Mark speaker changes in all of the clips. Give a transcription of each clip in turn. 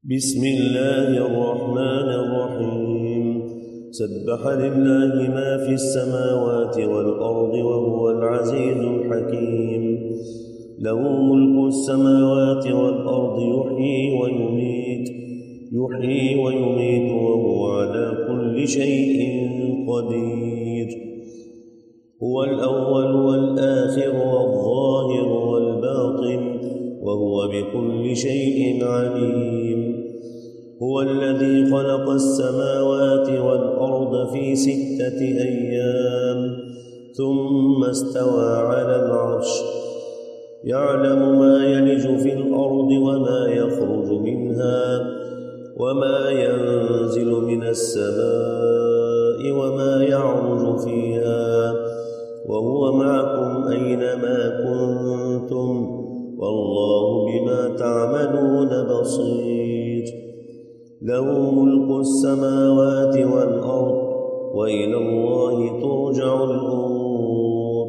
Speaker 1: بسم الله الرحمن الرحيم سبح لله ما في السماوات والأرض وهو العزيز الحكيم له ملك السماوات والأرض يحيي ويميت وهو على كل شيء قدير هو الأول والآخر والظاهر والباطن وهو بكل شيء عليم هو الذي خلق السماوات والأرض في 6 أيام ثم استوى على العرش يعلم ما يلج في الأرض وما يخرج منها وما ينزل من السماء وما يعرج فيها وهو معكم أينما كنتم والله بما تعملون بصير له ملك السماوات والأرض وإلى الله ترجع الأمور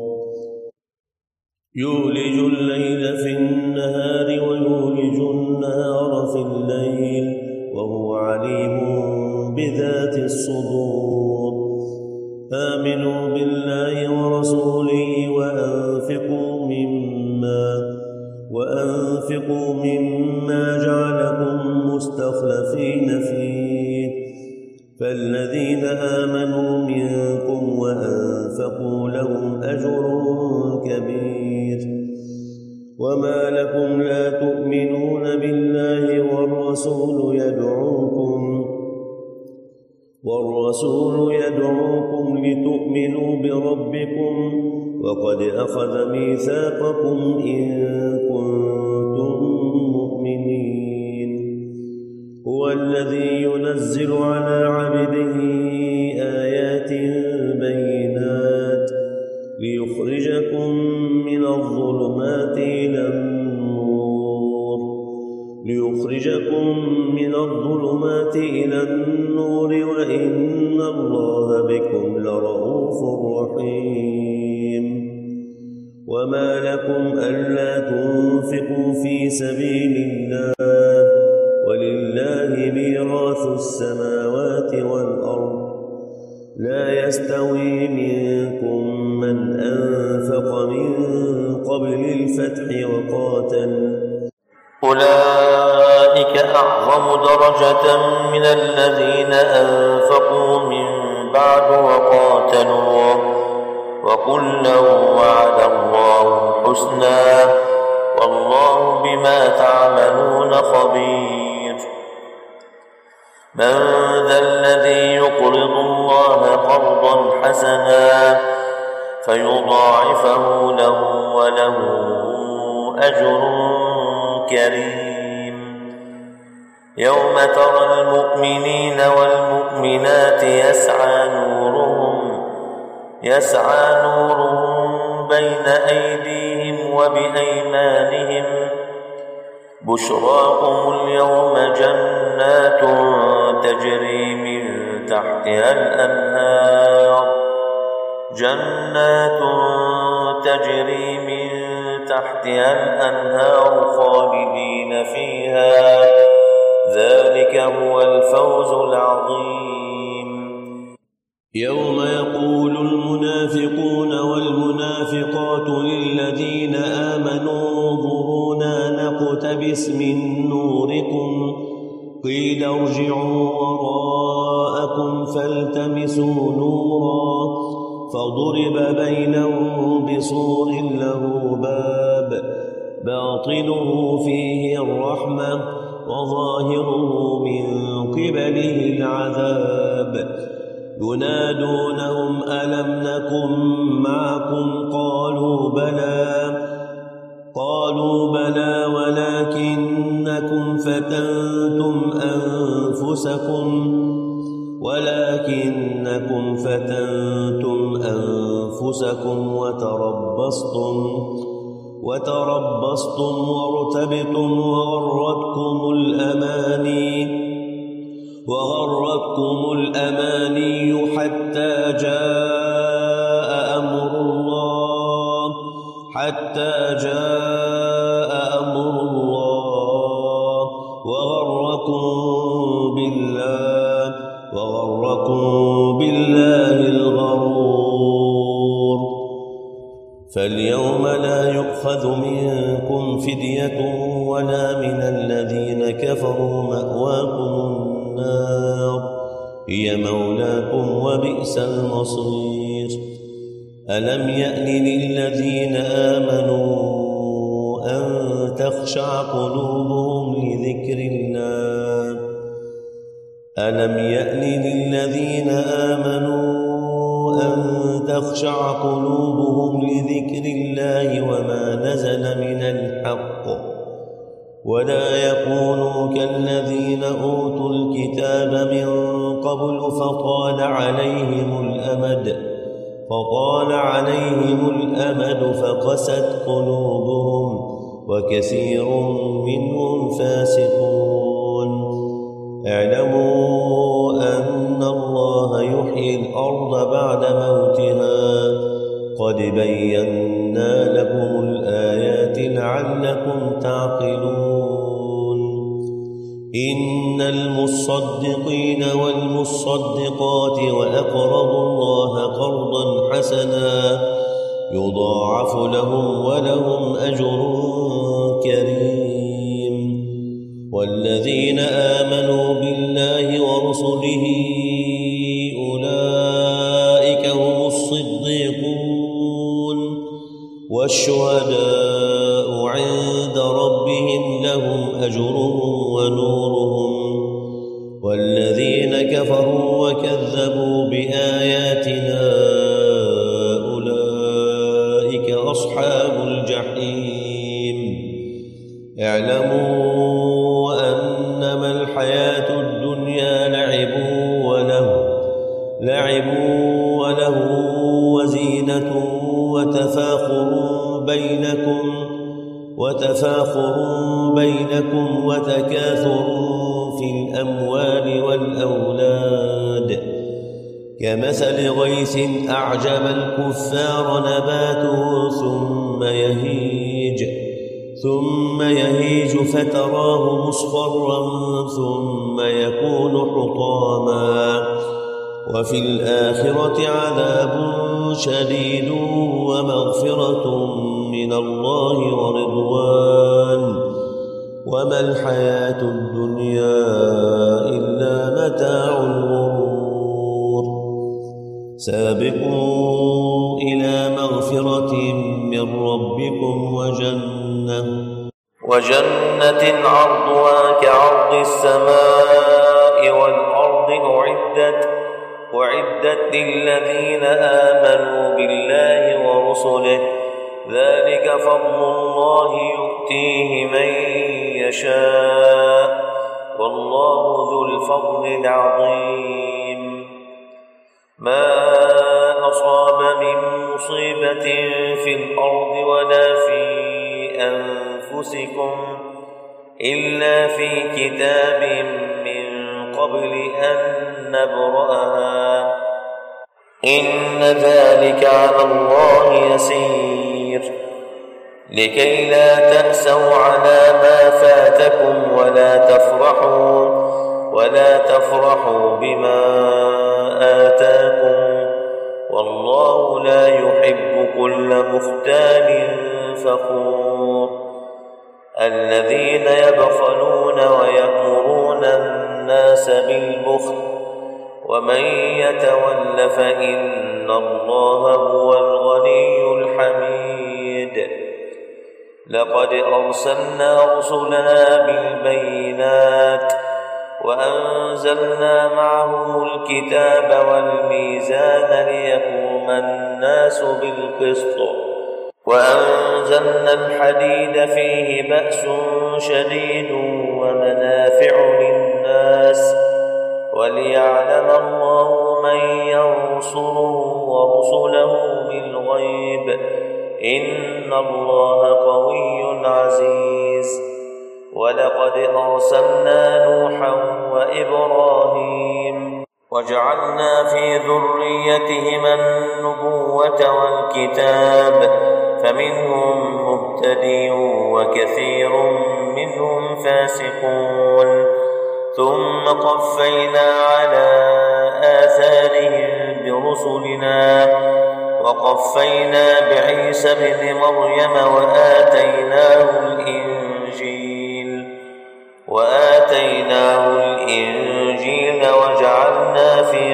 Speaker 1: يولج الليل في النهار ويولج النهار في الليل وهو عليم بذات الصدور آمنوا بالله ورسوله وأنفقوا مما جعلكم مستخلفين فيه فالذين آمنوا منكم وأنفقوا لهم أجر كبير وما لكم لا تؤمنون بالله والرسول يدعوكم لتؤمنوا بربكم وقد أخذ ميثاقكم إن كنتم مؤمنين هو الذي ينزل على عبده آيات بينات ليخرجكم من الظلمات إلى النور وإن الله بكم لرءوف رحيم وما لكم ألا تنفقوا في سبيل الله ولله ميراث السماوات والأرض لا يستوي منكم من أنفق من قبل الفتح وقاتل
Speaker 2: أولئك أعظم درجة من الذين أنفقوا من بعد وقاتلوا وكلا وعد الله الحسنى والله بما تعملون خبير من ذا الذي يقرض الله قرضا حسنا فيضاعفه له وله أجر كريم يوم ترى المؤمنين والمؤمنات يسعى نورهم بين أيديهم وبأيمانهم بشراكم اليوم جنات تجري من تحتها الأنهار خالدين فيها ذلك هو الفوز العظيم
Speaker 1: يوم يقول المنافقون والمنافقات للذين آمنوا انظرونا نقتبس من نوركم قيل ارجعوا وراءكم فالتمسوا نورا فضرب بينهم بسور له باب باطنه فيه الرحمة وظاهره من قبله العذاب ينادونهم ألم نكن معكم قالوا بلى ولكنكم فتنتم أنفسكم وتربصتم وارتبتم وغرتكم الأماني حتى جاء أمر الله وغركم وغركم بالله الغرور. فاليوم لا يؤخذ منكم فدية ولا من الذين كفروا، مأواكم النار هي مولاكم وبئس المصير. ألم يأن للذين آمنوا أن تخشع قلوبهم لذكر الله ألم يأن للذين آمنوا أن تخشع قلوبهم لذكر الله وما نزل من الحق ولا يكونوا كالذين أوتوا الكتاب من قبل فطال عليهم الأمد فقست قلوبهم وكثير منهم فاسقون. اعلموا أن الله يحيي الأرض بعد موتها قد بينا لكم الآيات لعلكم تعقلون. إن المصدقين والمصدقات وأقرضوا الله قرضا حسنا يضاعف لهم ولهم أجر كريم. والذين آمنوا بالله ورسله أولئك هم الصديقون والشهداء عند ربهم لهم أجرهم ونورهم. والذين كفروا وكذبوا بآياتنا أولئك أصحاب الجحيم. اعلموا أنما الحياة الدنيا لعب وله وزينة وتفاخر بينكم وتكاثر في الأموال والأولاد كمثل غيث أعجب الكفار نباته ثم يهيج فتراه مصفرا ثم يكون حطاما وفي الآخرة عذاب شديد ومغفرة من الله ورضوان وما الحياة الدنيا إلا متاع الغرور. سابقوا إلى مغفرة من ربكم
Speaker 2: وجنة عرضها كعرض السماء والأرض أعدت للذين آمنوا بالله ورسله ذلك فضل الله يؤتيه من يشاء والله ذو الفضل العظيم. ما أصاب من مصيبة في الأرض ولا في أنفسكم إلا في كتاب من قبل أن نبرأها إن ذلك على الله يسير. لكي لا تأسوا على ما فاتكم ولا تفرحوا بما آتاكم والله لا يحب كل مختال فخور. الذين يبخلون ويأمرون الناس بالبخل ومن يتول فإن الله هو الغني الحميد. لقد أرسلنا رسلنا بالبينات وأنزلنا معهم الكتاب والميزان ليقوم الناس بالقسط وأنزلنا الحديد فيه بأس شديد ومنافع للناس وليعلم الله من ينصره ورسله بالغيب إن الله قوي عزيز. ولقد أرسلنا نوحا وإبراهيم وجعلنا في ذريتهما النبوة والكتاب فمنهم مهتدي وكثير منهم فاسقون. ثم قفينا على آثارهم برسلنا وقفينا بعيسى ابن مريم وآتيناه الإنجيل وجعلنا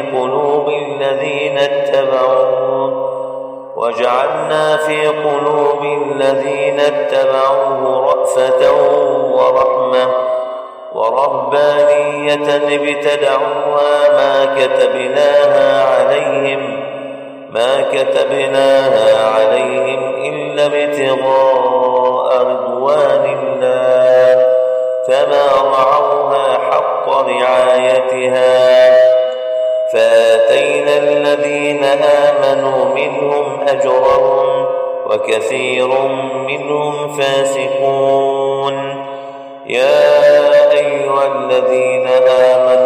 Speaker 2: في قلوب الذين اتبعوه رأفة ورحمة ورهبانية ابتدعوها ما كتبناها عليهم إلا ابتغاء رضوان الله فما رعوها حق رعايتها فآتينا الذين آمنوا منهم أجرهم وكثير منهم فاسقون. يا أيها الذين آمنوا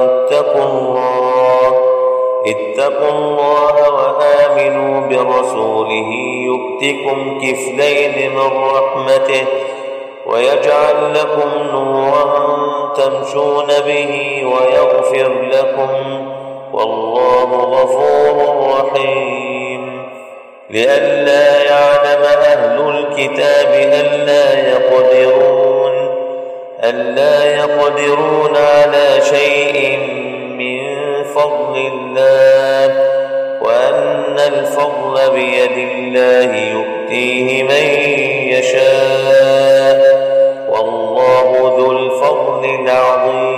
Speaker 2: اتقوا الله وآمنوا برسوله يؤتكم كفلين من رحمته ويجعل لكم نورا تمشون به ويغفر لكم والله غفور رحيم. لئلا يعلم أهل الكتاب ألا يقدرون على شيء من فضل الله وأن الفضل بيد الله يؤتيه من يشاء والله ذو الفضل العظيم.